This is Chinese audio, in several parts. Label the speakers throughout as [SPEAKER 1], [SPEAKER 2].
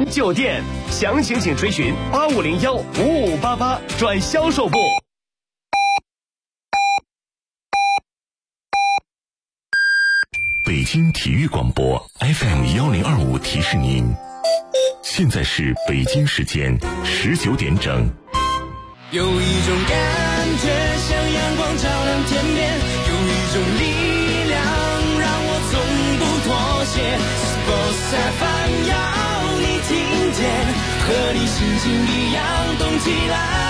[SPEAKER 1] 酒店，详情请垂询85015588转销售部。
[SPEAKER 2] 北京体育广播 FM1025提示您，现在是北京时间19点整。
[SPEAKER 3] 有一种感觉像阳光照亮天边，有一种力量让我从不妥协。Sports FM 要你听见，和你心情一样动起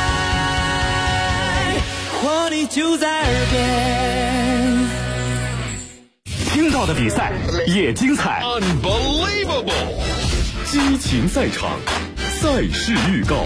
[SPEAKER 3] 来，活力就在耳边。
[SPEAKER 1] 听到的比赛也精彩
[SPEAKER 4] Unbelievable
[SPEAKER 1] 激情赛场，赛事预告。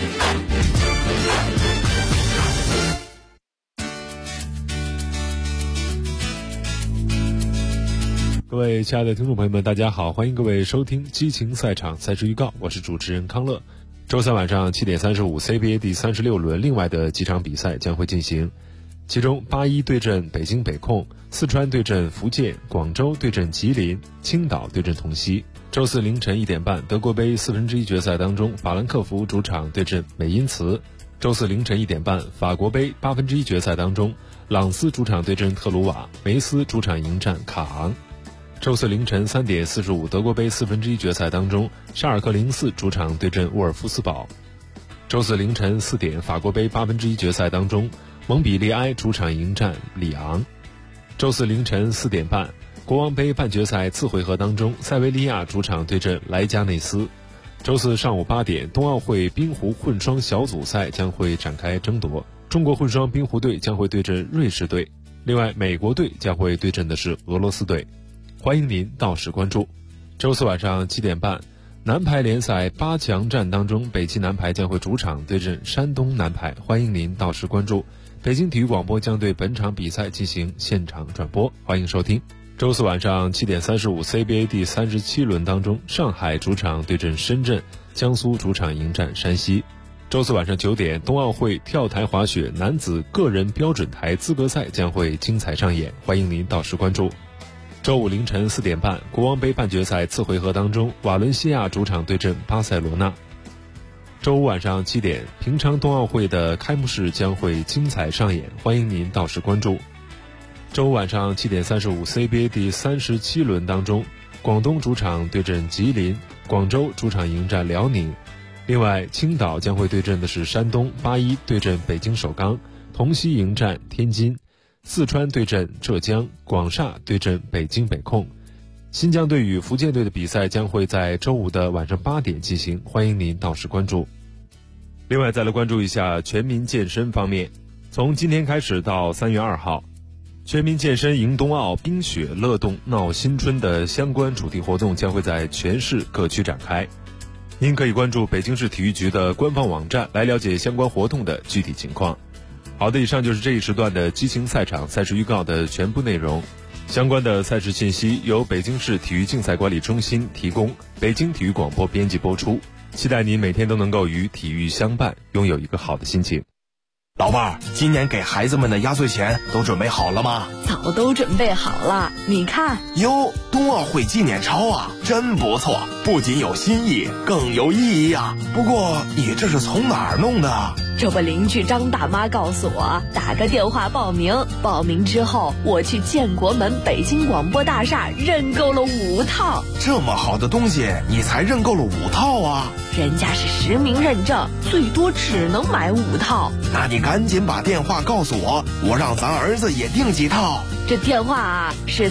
[SPEAKER 5] 各位亲爱的听众朋友们，大家好，欢迎各位收听激情赛场赛事预告，我是主持人康乐。周三晚上7点35 CBA 第36轮另外的几场比赛将会进行，其中81对阵北京北控，四川对阵福建，广州对阵吉林，青岛对阵同曦。周四凌晨1点半，德国杯1/4决赛当中，法兰克福主场对阵美因茨。周四凌晨1点半，法国杯1/8决赛当中，朗斯主场对阵特鲁瓦，梅斯主场迎战卡昂。周四凌晨3点45，德国杯1/4决赛当中，沙尔克04主场对阵沃尔夫斯堡。周四凌晨4点，法国杯1/8决赛当中，蒙彼利埃主场迎战里昂。周四凌晨4点半，国王杯半决赛次回合当中，塞维利亚主场对阵莱加内斯。周四上午8点，冬奥会冰壶混双小组赛将会展开争夺，中国混双冰壶队将会对阵瑞士队，另外美国队将会对阵的是俄罗斯队。欢迎您到时关注。周四晚上7点半，男排联赛8强战当中，北汽男排将会主场对阵山东男排，欢迎您到时关注。北京体育广播将对本场比赛进行现场转播，欢迎收听。周四晚上7点35 CBA 第37轮当中，上海主场对阵深圳，江苏主场迎战山西。周四晚上9点，冬奥会跳台滑雪男子个人标准台资格赛将会精彩上演，欢迎您到时关注。周五凌晨4点半，国王杯半决赛次回合当中，瓦伦西亚主场对阵巴塞罗那。周五晚上7点，平昌冬奥会的开幕式将会精彩上演，欢迎您到时关注。周五晚上7点35 CBA 第37轮当中，广东主场对阵吉林，广州主场迎战辽宁。另外，青岛将会对阵的是山东，81对阵北京首钢，同曦迎战天津。四川对阵浙江，广厦对阵北京北控。新疆队与福建队的比赛将会在周五的晚上8点进行，欢迎您到时关注。另外再来关注一下全民健身方面，从今天开始到3月2号，全民健身迎冬奥，冰雪乐动闹新春的相关主题活动将会在全市各区展开。您可以关注北京市体育局的官方网站来了解相关活动的具体情况。好的，以上就是这一时段的激情赛场赛事预告的全部内容。相关的赛事信息由北京市体育竞赛管理中心提供，北京体育广播编辑播出。期待您每天都能够与体育相伴，拥有一个好的心情。
[SPEAKER 4] 老伴儿，今年给孩子们的压岁钱都准备好了吗？
[SPEAKER 6] 早都准备好了，你看。
[SPEAKER 4] 哟，冬奥会纪念钞啊，真不错，不仅有新意，更有意义啊。不过你这是从哪儿弄的？
[SPEAKER 6] 这不，邻居张大妈告诉我，打个电话报名，报名之后我去建国门北京广播大厦认购了5套。
[SPEAKER 4] 这么好的东西你才认购了5套啊？
[SPEAKER 6] 人家是实名认证，最多只能买5套。
[SPEAKER 4] 那你赶紧把电话告诉我，我让咱儿子也订几套。
[SPEAKER 6] 这电话啊是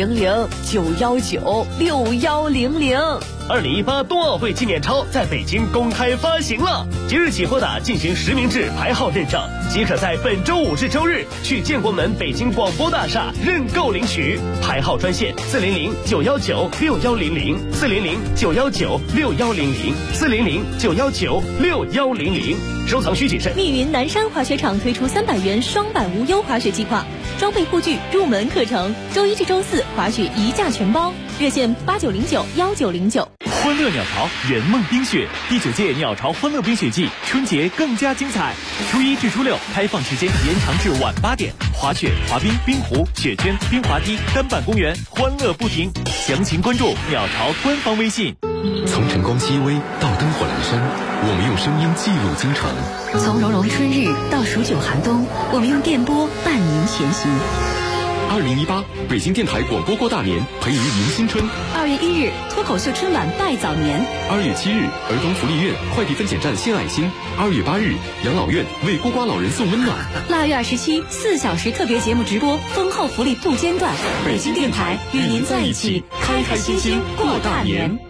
[SPEAKER 6] 400-919-6100。
[SPEAKER 1] 2018冬奥会纪念钞在北京公开发行了，即日起拨打进行实名制排号认证，即可在本周5至周日去建国门北京广播大厦认购领取。排号专线400-919-6100 400-919-6100 400-919-6100。收藏需谨慎。
[SPEAKER 7] 密云南山滑雪场推出300元双板无忧滑雪计划，装备护具、入门课程，周1至周4滑雪1价全包，热线8909-1909。
[SPEAKER 8] 欢乐鸟巢圆梦冰雪第9届鸟巢欢乐冰雪季春节更加精彩，初1至初6开放时间延长至晚8点，滑雪、滑冰、冰壶、雪圈、冰滑梯、单板公园欢乐不停。详情关注鸟巢官方微信。
[SPEAKER 9] 从晨光熹微到灯火阑珊，我们用声音记录京城；
[SPEAKER 7] 从融融春日到数九寒冬，我们用电波伴您前行。
[SPEAKER 9] 2018北京电台广播过大年，陪您迎新春。
[SPEAKER 7] 2月1日，脱口秀春晚拜早年。
[SPEAKER 9] 2月7日，儿童福利院快递分拣站献爱心。2月8日，养老院为孤寡老人送温暖。
[SPEAKER 7] 2月27， 4小时特别节目直播，丰厚福利不间断。北京电台与您在一起，开开心心过大年。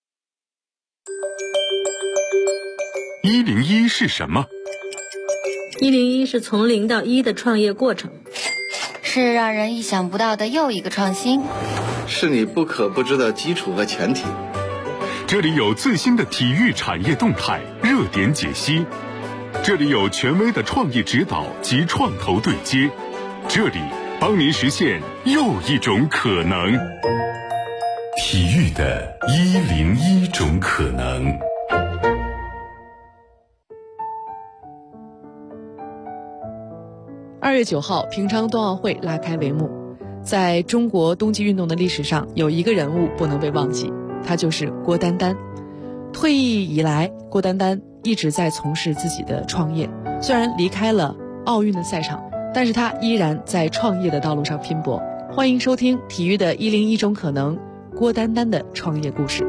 [SPEAKER 2] 101是什么
[SPEAKER 10] ？101是从0到1的创业过程。
[SPEAKER 11] 是让人意想不到的又一个创新，
[SPEAKER 12] 是你不可不知的基础和前提。
[SPEAKER 2] 这里有最新的体育产业动态热点解析，这里有权威的创业指导及创投对接，这里帮您实现又一种可能。体育的101种可能。
[SPEAKER 13] 2月9号，平昌冬奥会拉开帷幕。在中国冬季运动的历史上，有一个人物不能被忘记，他就是郭丹丹。退役以来，郭丹丹一直在从事自己的创业。虽然离开了奥运的赛场，但是他依然在创业的道路上拼搏。欢迎收听《体育的101种可能》，郭丹丹的创业故事。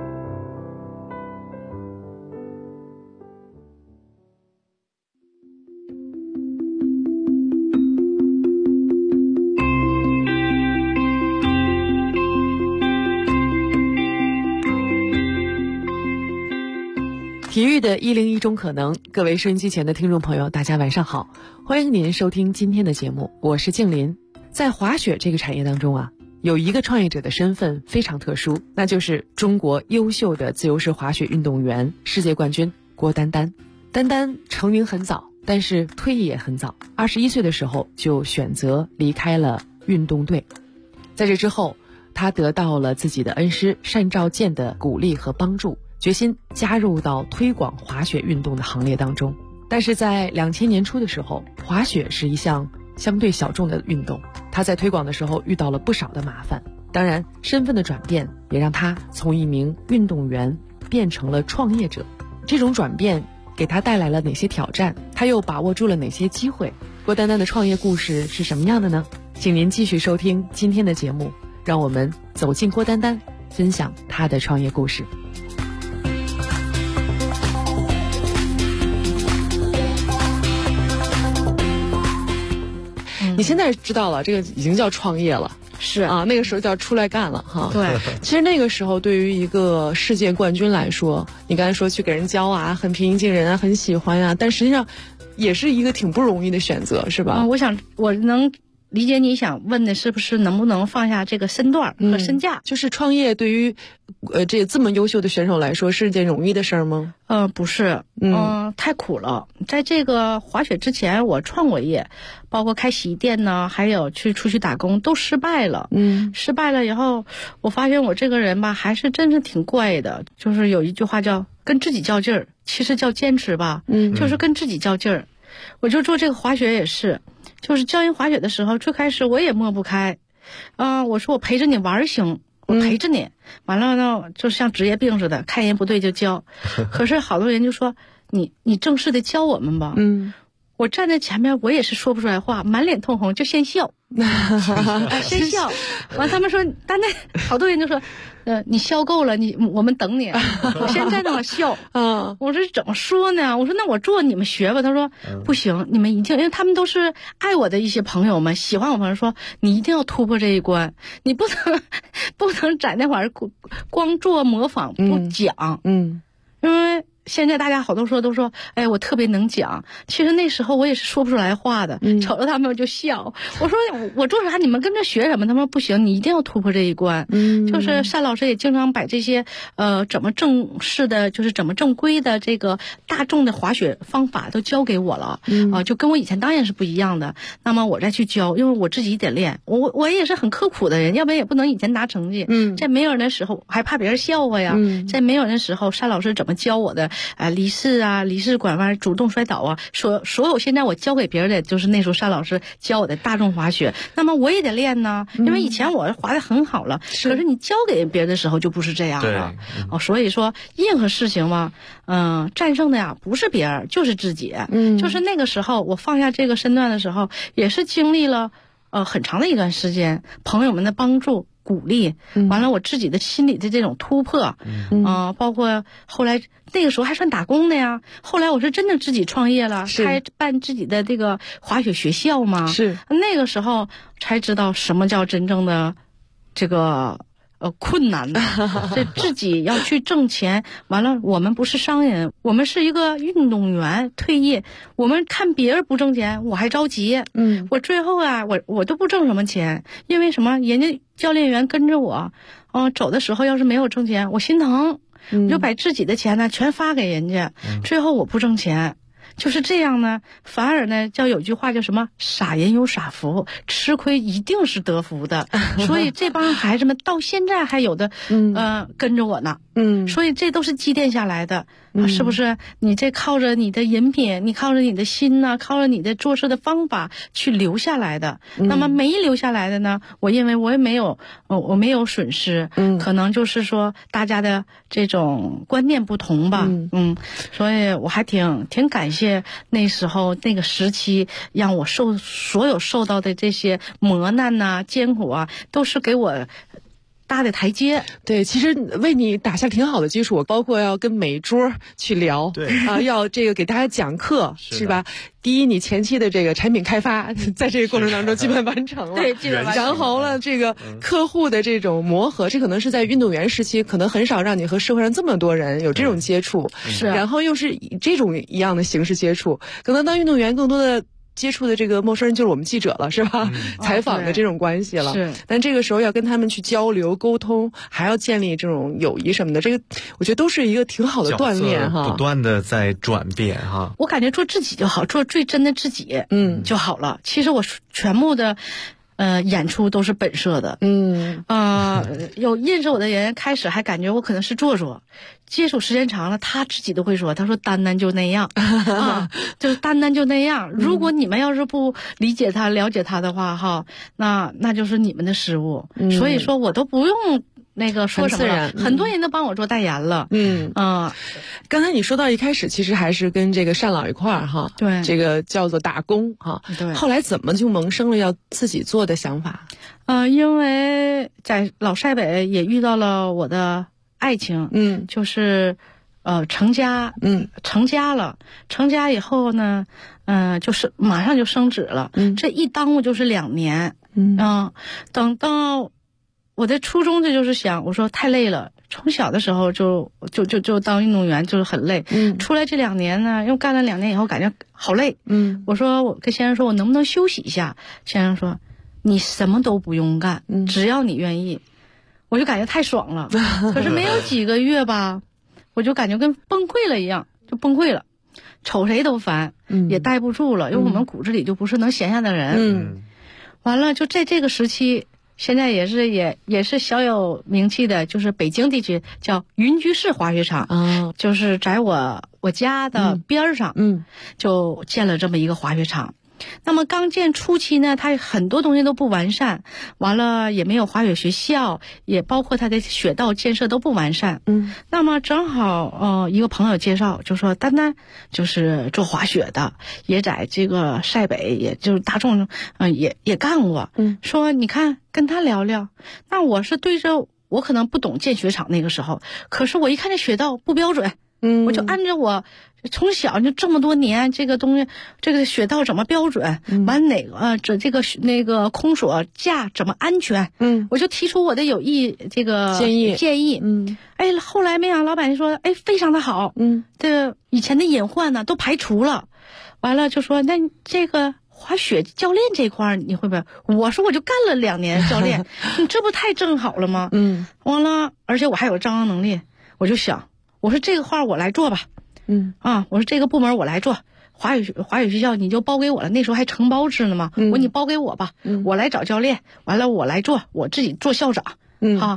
[SPEAKER 13] 体育的101种可能，各位收音机前的听众朋友，大家晚上好，欢迎您收听今天的节目，我是静林。在滑雪这个产业当中啊，有一个创业者的身份非常特殊，那就是中国优秀的自由式滑雪运动员、世界冠军郭丹丹。丹丹成名很早，但是退役也很早，21岁的时候就选择离开了运动队。在这之后，他得到了自己的恩师单兆健的鼓励和帮助，决心加入到推广滑雪运动的行列当中。但是在2000年初的时候，滑雪是一项相对小众的运动，他在推广的时候遇到了不少的麻烦。当然，身份的转变也让他从一名运动员变成了创业者。这种转变给他带来了哪些挑战？他又把握住了哪些机会？郭丹丹的创业故事是什么样的呢？请您继续收听今天的节目，让我们走进郭丹丹，分享他的创业故事。你现在知道了，这个已经叫创业了，
[SPEAKER 10] 是
[SPEAKER 13] 啊，那个时候叫出来干了哈。
[SPEAKER 10] 对，
[SPEAKER 13] 其实那个时候对于一个世界冠军来说，你刚才说去给人教啊，很平易近人啊，很喜欢啊，但实际上也是一个挺不容易的选择，是吧？
[SPEAKER 10] 我想我能理解你想问的是不是能不能放下这个身段和身价。
[SPEAKER 13] 就是创业对于这么优秀的选手来说是件容易的事儿吗？
[SPEAKER 10] 不是，太苦了。在这个滑雪之前，我创过业，包括开洗衣店呢，还有出去打工，都失败了。失败了以后，我发现我这个人吧，还是真是挺怪的。就是有一句话叫跟自己较劲儿，其实叫坚持吧。就是跟自己较劲儿。我就做这个滑雪也是，就是教人滑雪的时候，最开始我也抹不开。我说我陪着你玩行。我陪着你，完了呢，就像职业病似的，看人不对就教。可是好多人就说你正式的教我们吧。我站在前面，我也是说不出来话，满脸通红，就先笑，先笑。完他们说，但那好多人就说，你笑够了，我们等你。我先在那笑。我说怎么说呢？我说那我做你们学吧。他说不行，你们一定，因为他们都是爱我的一些朋友们，喜欢我朋友说，你一定要突破这一关，你不能在那会儿光做模仿不讲。因为现在大家好多都说，哎，我特别能讲。其实那时候我也是说不出来话的，瞅着他们我就笑。我说我做啥？你们跟着学什么？他们说不行，你一定要突破这一关。就是单老师也经常把这些怎么正式的，就是怎么正规的这个大众的滑雪方法都教给我了。就跟我以前当然是不一样的。那么我再去教，因为我自己得练。我也是很刻苦的人，要不然也不能以前拿成绩。在没有人的时候还怕别人笑话呀。在没有人的时候，单老师怎么教我的？ 离世啊、离世拐弯、主动摔倒啊，所有现在我教给别人的就是那时候单老师教我的大众滑雪。那么我也得练呢，因为以前我滑得很好了，可是你教给别人的时候就不是这样了。所以说任何事情嘛，战胜的呀不是别人就是自己。就是那个时候我放下这个身段的时候，也是经历了很长的一段时间，朋友们的帮助鼓励，完了我自己的心理的这种突破，包括后来那个时候还算打工的呀，后来我是真的自己创业了，开办自己的这个滑雪学校嘛，那个时候才知道什么叫真正的这个困难的，这自己要去挣钱。完了，我们不是商人，我们是一个运动员退役，我们看别人不挣钱，我还着急。我最后啊，我都不挣什么钱，因为什么？人家教练员跟着我，走的时候要是没有挣钱，我心疼，我就把自己的钱呢全发给人家，最后我不挣钱。就是这样呢，反而呢，叫有句话叫什么？傻人有傻福，吃亏一定是得福的。所以这帮孩子们到现在还有的，跟着我呢。所以这都是积淀下来的，是不是？你这靠着你的饮品，你靠着你的心呢，靠着你的做事的方法去留下来的。那么没留下来的呢，我认为我也没有，我没有损失。可能就是说大家的这种观念不同吧。所以我还挺感谢那时候那个时期，让我所有受到的这些磨难呐、艰苦啊，都是给我搭的台阶。
[SPEAKER 13] 对，其实为你打下挺好的基础，包括要跟每一桌去聊，要这个给大家讲课，是吧？第一，你前期的这个产品开发，在这个过程当中基本完成了，
[SPEAKER 10] 对，基本完成了。
[SPEAKER 13] 然后了这个客户的这种磨合，这可能是在运动员时期，可能很少让你和社会上这么多人有这种接触，然后又是以这种一样的形式接触，可能当运动员更多的接触的这个陌生人就是我们记者了，是吧？采访的这种关系了。是。但这个时候要跟他们去交流沟通，还要建立这种友谊什么的，这个我觉得都是一个挺好的锻炼哈。
[SPEAKER 14] 不断的在转变哈。
[SPEAKER 10] 我感觉做自己就好，做最真的自己，就好了。其实我全部的演出都是本色的。有认识我的人开始还感觉我可能是做作，接触时间长了，他自己都会说，他说丹丹就那样就是丹丹就那样。如果你们要是不理解他、了解他的话哈，那就是你们的失误。所以说我都不用那个说什么了，很多人都帮我做代言了。
[SPEAKER 13] 刚才你说到一开始其实还是跟这个单老一块儿哈，
[SPEAKER 10] 对，
[SPEAKER 13] 这个叫做打工哈，
[SPEAKER 10] 对。
[SPEAKER 13] 后来怎么就萌生了要自己做的想法？
[SPEAKER 10] 因为在老塞北也遇到了我的爱情，就是成家，成家了，成家以后呢，就是马上就升职了，这一耽误就是2年，等到我的初衷，这就是想，我说太累了。从小的时候就当运动员就是很累，出来这2年呢，又干了2年以后感觉好累，我说我跟先生说我能不能休息一下，先生说你什么都不用干，只要你愿意，我就感觉太爽了。可是没有几个月吧，我就感觉跟崩溃了一样，就崩溃了，瞅谁都烦，也待不住了，因为我们骨子里就不是能闲下的人。完了就在这个时期。现在也是小有名气的，就是北京地区叫云居市滑雪场，就是在我家的边上，就建了这么一个滑雪场。那么刚建初期呢，它很多东西都不完善，完了也没有滑雪学校，也包括它的雪道建设都不完善。那么正好一个朋友介绍，就说丹丹就是做滑雪的，也在这个塞北，也就是大众也干过。说你看跟他聊聊。那我是对着我可能不懂建雪场那个时候，可是我一看这雪道不标准。我就按照我从小就这么多年这个东西，这个雪道怎么标准，完哪个那个空锁架怎么安全，我就提出我的有益这个建议。后来没想到老板就说，非常的好，这个以前的隐患呢都排除了，完了就说那这个滑雪教练这块你会不会？我说我就干了2年教练，你这不太正好了吗？完了，而且我还有张扬能力，我就想。我说这个话我来做吧，我说这个部门我来做，滑雪学校你就包给我了，那时候还承包制呢嘛，我说你包给我吧，我来找教练，完了我来做，我自己做校长，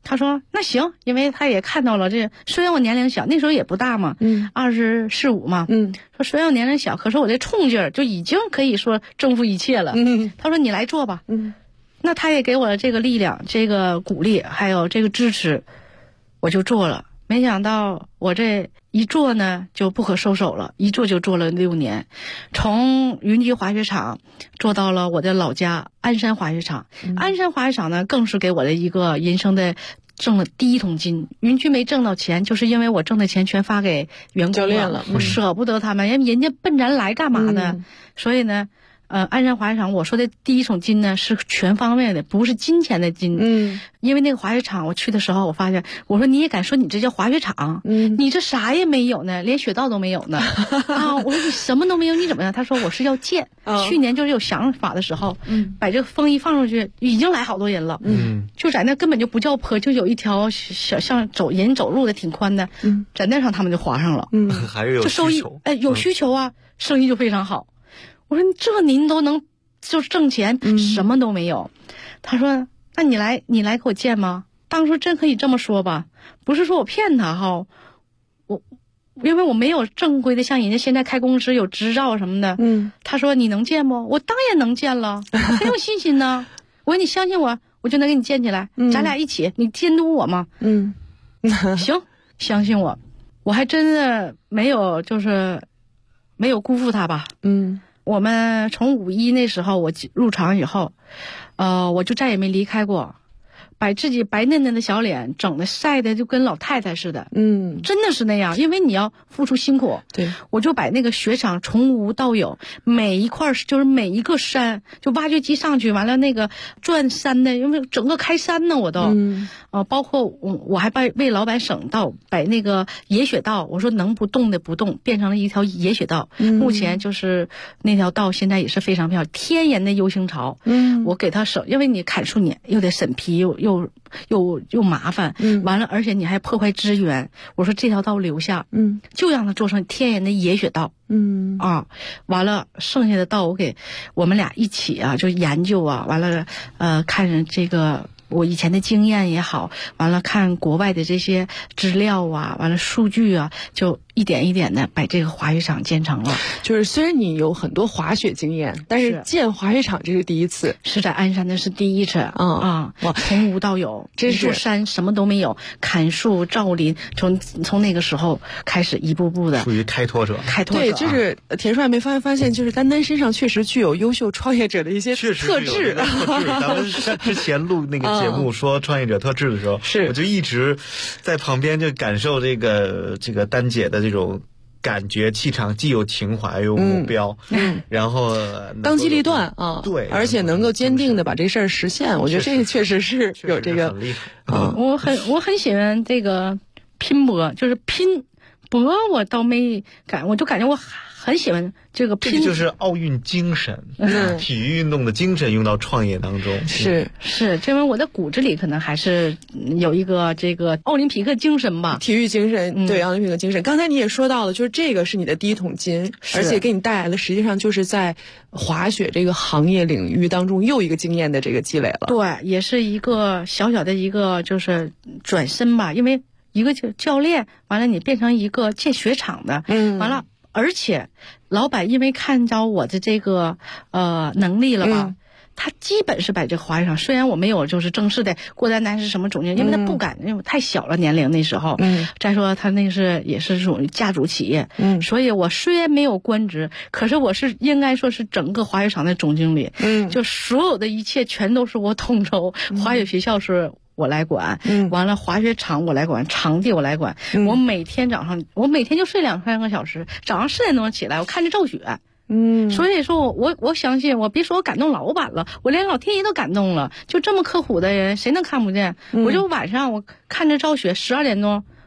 [SPEAKER 10] 他说那行，因为他也看到了这，虽然我年龄小，那时候也不大嘛，24、25嘛，说虽然我年龄小，可是我这冲劲儿就已经可以说征服一切了。他说你来做吧，那他也给我了这个力量、这个鼓励，还有这个支持，我就做了。没想到我这一做呢就不可收手了，一做就做了6年，从云居滑雪场做到了我的老家鞍山滑雪场。鞍山滑雪场呢更是给我的一个人生的挣了第一桶金。云居没挣到钱，就是因为我挣的钱全发给员工
[SPEAKER 13] 教练了，
[SPEAKER 10] 我舍不得他们，人家奔咱来干嘛呢？所以呢鞍山滑雪场我说的第一桶金呢是全方面的，不是金钱的金。因为那个滑雪场我去的时候，我发现，我说你也敢说你这叫滑雪场？你这啥也没有呢，连雪道都没有呢。我说你什么都没有，你怎么样？他说我是要建。去年就是有想法的时候，把这个风一放出去，已经来好多人了。就在那根本就不叫坡，就有一条小像人走路的挺宽的，在那上他们就滑上了。
[SPEAKER 14] 还是有需求。
[SPEAKER 10] 有需求啊，生意就非常好。我说这您都能就挣钱，什么都没有。他说那你来给我建吗？当初真可以这么说吧，不是说我骗他哈，因为我没有正规的像人家现在开公司有执照什么的。他说你能建不？我当然能建了，很有信心呢。我说你相信我，我就能给你建起来，咱俩一起，你监督我嘛。行，相信我，我还真的没有辜负他吧。我们从5·1那时候我入场以后，我就再也没离开过，把自己白嫩嫩的小脸整的晒的就跟老太太似的。真的是那样，因为你要付出辛苦。对，我就把那个雪场从无到有，每一块就是每一个山，就挖掘机上去，完了那个转山的，因为整个开山呢，我都。包括我还为老板省道把那个野雪道，我说能不动的不动，变成了一条野雪道。目前就是那条道现在也是非常漂亮，天然的 U 型槽。我给他省，因为你砍树你又得审批，又麻烦。完了，而且你还破坏资源。我说这条道留下，就让它做成天然的野雪道。完了剩下的道我们俩一起啊，就研究啊，完了看这个。我以前的经验也好，完了看国外的这些资料啊，完了数据啊，就一点一点的把这个滑雪场建成了。
[SPEAKER 13] 就是虽然你有很多滑雪经验，但是建滑雪场这是第一次，
[SPEAKER 10] 是在鞍山的是第一次。从无到有，这座山什么都没有，砍树造林，从那个时候开始一步步的
[SPEAKER 14] 属于开拓者。
[SPEAKER 13] 对，就是田帅没发现，就是丹丹身上确实具有优秀创业者的一些特质。
[SPEAKER 14] 咱们之前录那个节目说创业者特质的时候，我就一直在旁边就感受这个丹姐的这种感觉气场，既有情怀又有目标，然后
[SPEAKER 13] 当机立断啊，
[SPEAKER 14] 对，
[SPEAKER 13] 而且能够坚定的把这事儿实现，我觉得这个确实是有这个。
[SPEAKER 10] 我很喜欢这个拼搏，就是拼搏，我倒没感，我就感觉我很喜欢这个拼。
[SPEAKER 14] 这就是奥运精神，体育运动的精神用到创业当中。
[SPEAKER 10] 是，因为我的骨子里可能还是有一个这个奥林匹克精神吧，
[SPEAKER 13] 体育精神。对，奥林匹克精神。刚才你也说到了，就是这个是你的第一桶金，而且给你带来的实际上就是在滑雪这个行业领域当中又一个经验的这个积累了。
[SPEAKER 10] 对，也是一个小小的一个就是转身吧，因为一个教练，完了你变成一个建雪场的，完了。而且老板因为看着我的这个能力了吧，他基本是把这个滑雪场，虽然我没有就是正式的郭丹丹是什么总监，因为他不敢，因为太小了年龄那时候。再说他那也是属于家族企业，所以我虽然没有官职，可是我是应该说是整个滑雪场的总经理，就所有的一切全都是我统筹。滑雪学校是我来管，完了滑雪场我来管，场地我来管。我每天就睡2-3个小时，早上4点钟起来，我看着赵雪。所以说我相信，我别说我感动老板了，我连老天爷都感动了。就这么刻苦的人，谁能看不见？我就晚上我看着赵雪12点钟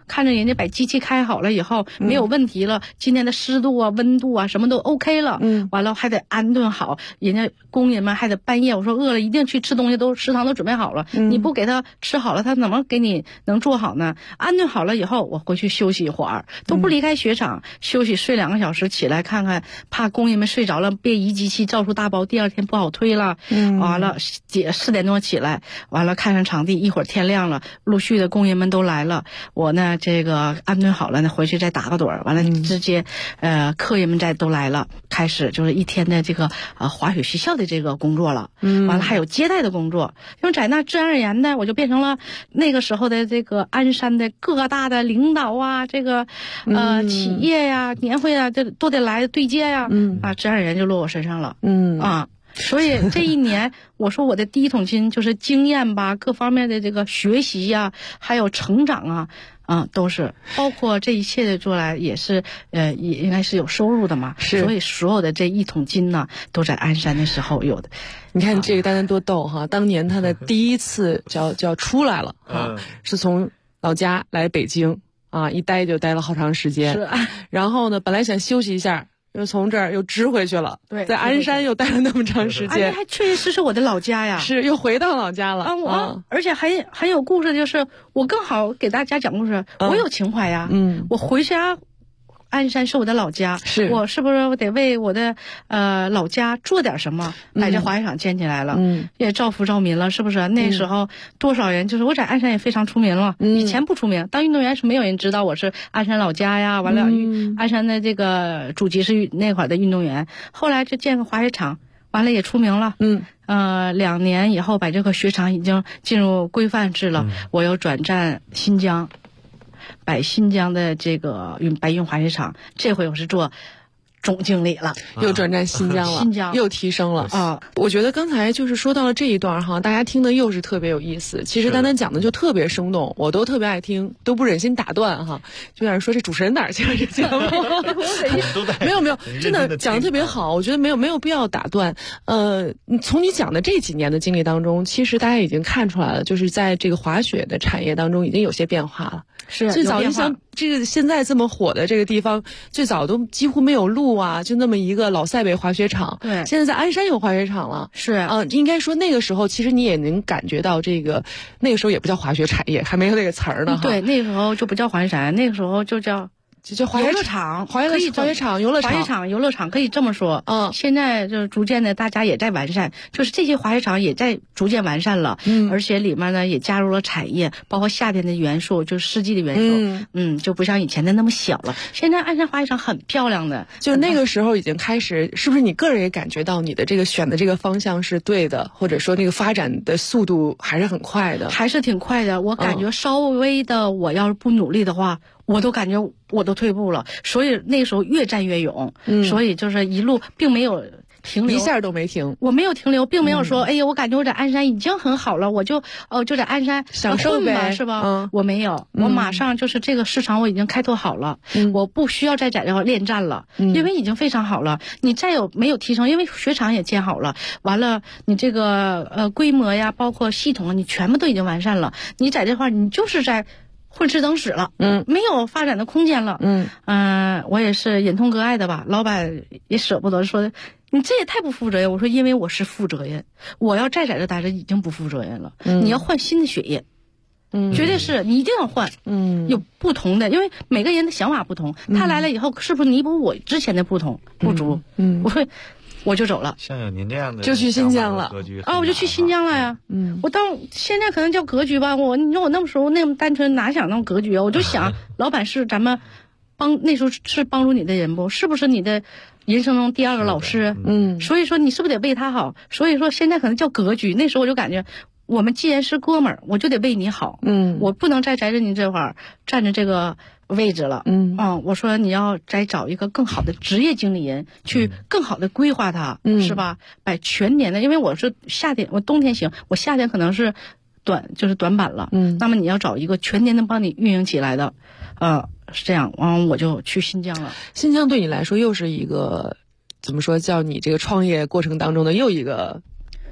[SPEAKER 10] 看着人家把机器开好了以后没有问题了，今天的湿度啊、温度啊什么都 OK 了，完了还得安顿好，人家工人们还得半夜我说饿了一定去吃东西，都食堂都准备好了，你不给他吃好了，他怎么给你能做好呢？安顿好了以后，我回去休息一会儿，都不离开雪场，休息睡2个小时，起来看看，怕工人们睡着了，别移机器造出大包，第二天不好推了。完了4点多起来，完了看上场地，一会儿天亮了，陆续的工人们都来了，我呢这个安顿好了呢，回去再打个盹，完了直接客人们都来了，开始就是一天的这个滑雪学校的这个工作了。完了还有接待的工作，因为在那自然而然的我就变成了那个时候的这个鞍山的各大的领导啊，这个企业呀、年会啊，这都得来对接呀，自然而然就落我身上了。所以这一年我说我的第一桶金就是经验吧，各方面的这个学习呀，还有成长啊，都是包括这一切的做来也是也应该是有收入的嘛，所以所有的这一桶金呢都在鞍山的时候有的。
[SPEAKER 13] 你看这个丹丹多逗哈，当年他的第一次就要出来了是从老家来北京啊，一待就待了好长时间，然后呢本来想休息一下，又从这儿又支回去了，对，在鞍山又待了那么长时间，
[SPEAKER 10] 还确实是我的老家呀，
[SPEAKER 13] 是又回到老家了
[SPEAKER 10] 而且很有故事，就是我更好给大家讲故事，我有情怀呀，我回家。鞍山是我的老家，我是不是我得为我的老家做点什么？把这滑雪场建起来了，也造福照民了，是不是？那时候多少人，就是我在鞍山也非常出名了，以前不出名，当运动员是没有人知道我是鞍山老家呀。完了，鞍山的这个祖籍是那会儿的运动员，后来就建个滑雪场，完了也出名了。2年以后把这个雪场已经进入规范制了，我又转战新疆。把新疆的这个白云滑雪场，这回我是做总经理了，
[SPEAKER 13] 又转战新疆了，新疆又提升了啊！我觉得刚才就是说到了这一段哈，大家听的又是特别有意思。其实丹丹讲的就特别生动，我都特别爱听，都不忍心打断哈。就想说这主持人哪儿去了这节目？没有，真的讲的特别好，我觉得没有必要打断。从你讲的这几年的经历当中，其实大家已经看出来了，就是在这个滑雪的产业当中已经有些变化了。
[SPEAKER 10] 是
[SPEAKER 13] 最早你想这个现在这么火的这个地方，最早都几乎没有路啊，就那么一个老塞北滑雪场。
[SPEAKER 10] 对，
[SPEAKER 13] 现在在鞍山有滑雪场了。
[SPEAKER 10] 是
[SPEAKER 13] 应该说那个时候其实你也能感觉到这个，那个时候也不叫滑雪产业，还没有那个词儿呢。
[SPEAKER 10] 对，那个时候就不叫滑雪产业，那个时候就叫
[SPEAKER 13] 滑雪场、滑雪场、游乐场、
[SPEAKER 10] 滑雪场、游乐场可以这么说。现在就是逐渐的，大家也在完善，就是这些滑雪场也在逐渐完善了。而且里面呢也加入了产业，包括夏天的元素，就是四季的元素。就不像以前的那么小了。现在鞍山滑雪场很漂亮的，
[SPEAKER 13] 就是那个时候已经开始，是不是你个人也感觉到你的这个选的这个方向是对的，或者说那个发展的速度还是很快的？
[SPEAKER 10] 还是挺快的。我感觉稍微的，我要是不努力的话。我都感觉我都退步了，所以那时候越战越勇，所以就是一路并没有停留，
[SPEAKER 13] 一下都没停。
[SPEAKER 10] 我没有停留，并没有说，哎呀，我感觉我在鞍山已经很好了，我就在鞍山
[SPEAKER 13] 享受呗，
[SPEAKER 10] 是吧？我没有，我马上就是这个市场我已经开拓好了，我不需要再在这恋战了，因为已经非常好了。你再没有提升，因为雪场也建好了，完了你这个规模呀，包括系统啊，你全部都已经完善了。你在这块你就是在混吃等死了，没有发展的空间了，我也是忍痛割爱的吧，老板也舍不得，说你这也太不负责任。我说因为我是负责任，我要再在这待着已经不负责任了，你要换新的血液，绝对是你一定要换，有不同的，因为每个人的想法不同，他来了以后是不是弥补我之前的不足？我说。我就走了，
[SPEAKER 14] 像有您这样的
[SPEAKER 13] 就去新疆了
[SPEAKER 10] 我就去新疆了呀。我到现在可能叫格局吧，你说我那么时候那么单纯，哪想那种格局啊？我就想，老板是咱们那时候是帮助你的人不？是不是你的人生中第二个老师？所以说你是不是得为他好？所以说现在可能叫格局。那时候我就感觉，我们既然是哥们儿，我就得为你好。我不能再在你这块儿站着这个位置了。我说你要再找一个更好的职业经理人，去更好的规划它，是吧？把全年的，因为我是夏天，我冬天行，我夏天可能是短板了。那么你要找一个全年能帮你运营起来的，是这样。我就去新疆了。
[SPEAKER 13] 新疆对你来说又是一个怎么说，叫你这个创业过程当中的又一个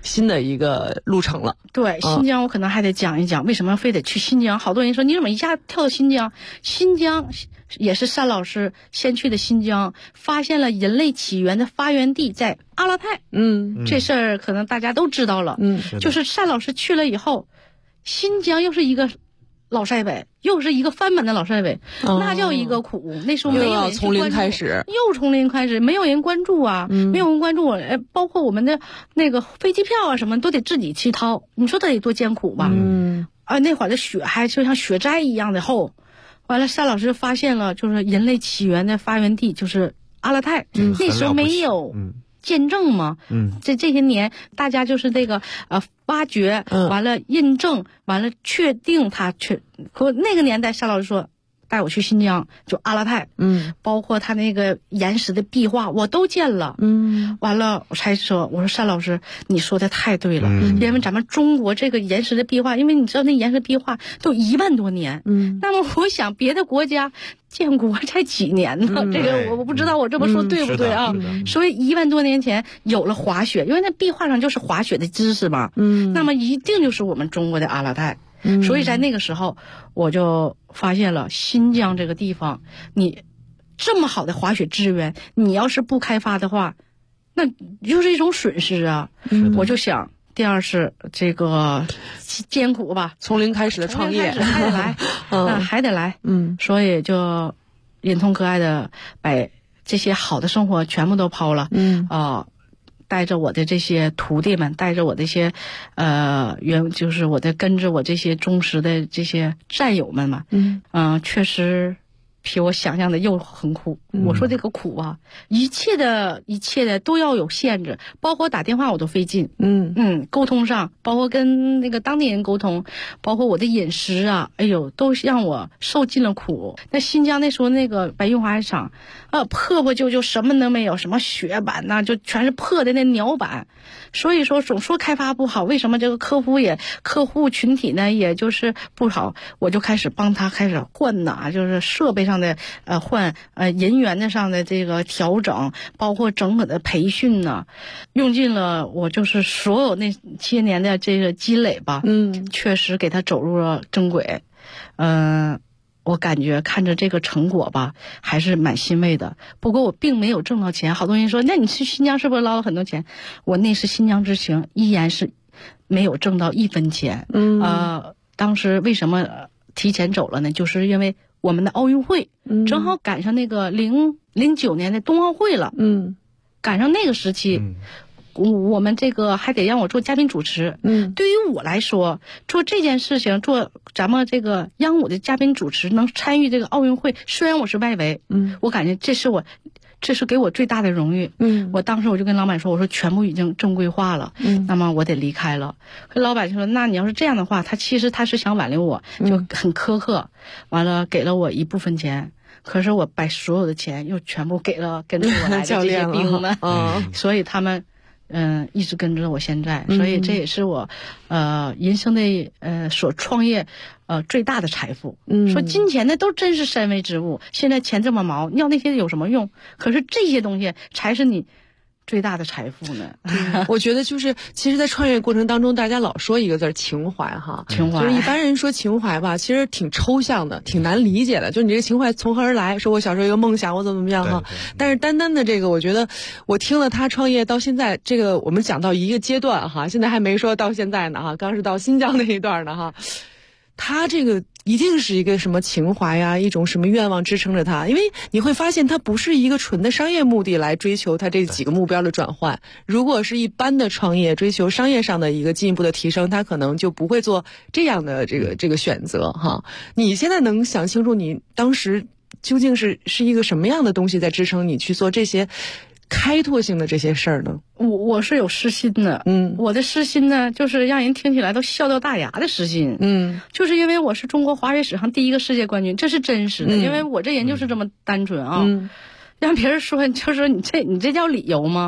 [SPEAKER 13] 新的一个路程了。
[SPEAKER 10] 对，新疆我可能还得讲一讲为什么非得去新疆。好多人说你怎么一下跳到新疆？新疆也是单老师先去的新疆，发现了人类起源的发源地在阿勒泰。这事儿可能大家都知道了。就是单老师去了以后，新疆又是一个老塞北，又是一个翻版的老塞北，那叫一个苦。那时候没有人
[SPEAKER 13] 从零开始，
[SPEAKER 10] 又从零开始，没有人关注啊，没有人关注我。包括我们的那个飞机票啊什么都得自己去掏，你说得多艰苦吧？那会儿的雪还就像雪斋一样的厚。完了，单老师发现了，就是人类起源的发源地就是阿勒泰。那时候没有见证嘛。这些年大家就是这个挖掘，完了印证，完了确定他可那个年代，单老师说带我去新疆，就阿勒泰，包括他那个岩石的壁画我都见了。完了我才说，我说单老师你说的太对了。因为咱们中国这个岩石的壁画，因为你知道那岩石壁画都1万多年。那么我想别的国家建国才几年呢？这个我不知道我这么说对不对啊？所以1万多年前有了滑雪，因为那壁画上就是滑雪的知识嘛。那么一定就是我们中国的阿勒泰。所以在那个时候我就发现了新疆这个地方，你这么好的滑雪资源，你要是不开发的话，那就是一种损失啊。我就想第二是这个艰苦吧，
[SPEAKER 13] 从零开始的创业
[SPEAKER 10] 还得来，还得来。所以就忍痛割爱的把这些好的生活全部都抛了。带着我的这些徒弟们，带着我这些就是我的跟着我这些忠实的这些战友们嘛。确实比我想象的又很苦。我说这个苦啊，一切的都要有限制，包括打电话我都费劲。沟通上，包括跟那个当地人沟通，包括我的饮食啊，哎呦，都让我受尽了苦。那新疆那时候那个白云滑雪场，破旧什么都没有，什么雪板呐，就全是破的那鸟板。所以说总说开发不好，为什么这个客户群体呢，也就是不好，我就开始帮他开始换呐，就是设备上的换，人员的上的这个调整，包括整个的培训呢，用尽了我就是所有那些年的这个积累吧。确实给他走入了正轨。我感觉看着这个成果吧，还是蛮欣慰的。不过我并没有挣到钱。好多人说，那你去新疆是不是捞了很多钱？我那是新疆之行，依然是没有挣到1分钱。当时为什么提前走了呢？就是因为我们的奥运会正好赶上那个09年的冬奥会了。赶上那个时期。我们这个还得让我做嘉宾主持。对于我来说，做这件事情，做咱们这个央五的嘉宾主持，能参与这个奥运会，虽然我是外围，我感觉这是给我最大的荣誉。我当时我就跟老板说，我说全部已经正规化了，那么我得离开了。老板就说，那你要是这样的话，他是想挽留我，就很苛刻，完了给了我一部分钱。可是我把所有的钱又全部给了跟着我来的这些兵们。所以他们一直跟着我现在，所以这也是我人生的所创业最大的财富。说金钱呢都真是三微之物，现在钱这么毛，要那些有什么用？可是这些东西才是你最大的财富呢。
[SPEAKER 13] 我觉得就是，其实，在创业过程当中，大家老说一个字情怀哈，
[SPEAKER 10] 情怀。
[SPEAKER 13] 就是一般人说情怀吧，其实挺抽象的，挺难理解的。就是你这个情怀从何而来？说我小时候有一个梦想，我怎么样哈？但是单单的这个，我觉得我听了他创业到现在，这个我们讲到一个阶段哈，现在还没说到现在呢哈，刚是到新疆那一段呢哈。他这个一定是一个什么情怀呀，一种什么愿望支撑着他，因为你会发现他不是一个纯的商业目的来追求他这几个目标的转换。如果是一般的创业追求商业上的一个进一步的提升，他可能就不会做这样的这个选择哈。你现在能想清楚你当时究竟是一个什么样的东西在支撑你去做这些开拓性的这些事儿呢？
[SPEAKER 10] 我是有私心的。我的私心呢，就是让人听起来都笑掉大牙的私心。就是因为我是中国滑雪史上第一个世界冠军，这是真实的。因为我这人就是这么单纯啊。让别人说，就是你这叫理由吗？